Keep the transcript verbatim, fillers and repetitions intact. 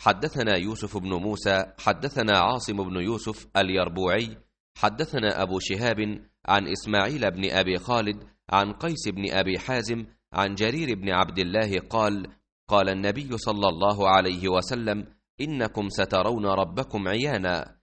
حدثنا يوسف بن موسى حدثنا عاصم بن يوسف اليربوعي حدثنا أبو شهاب عن إسماعيل بن أبي خالد عن قيس بن أبي حازم عن جرير بن عبد الله قال: قال النبي صلى الله عليه وسلم: إنكم سترون ربكم عيانا،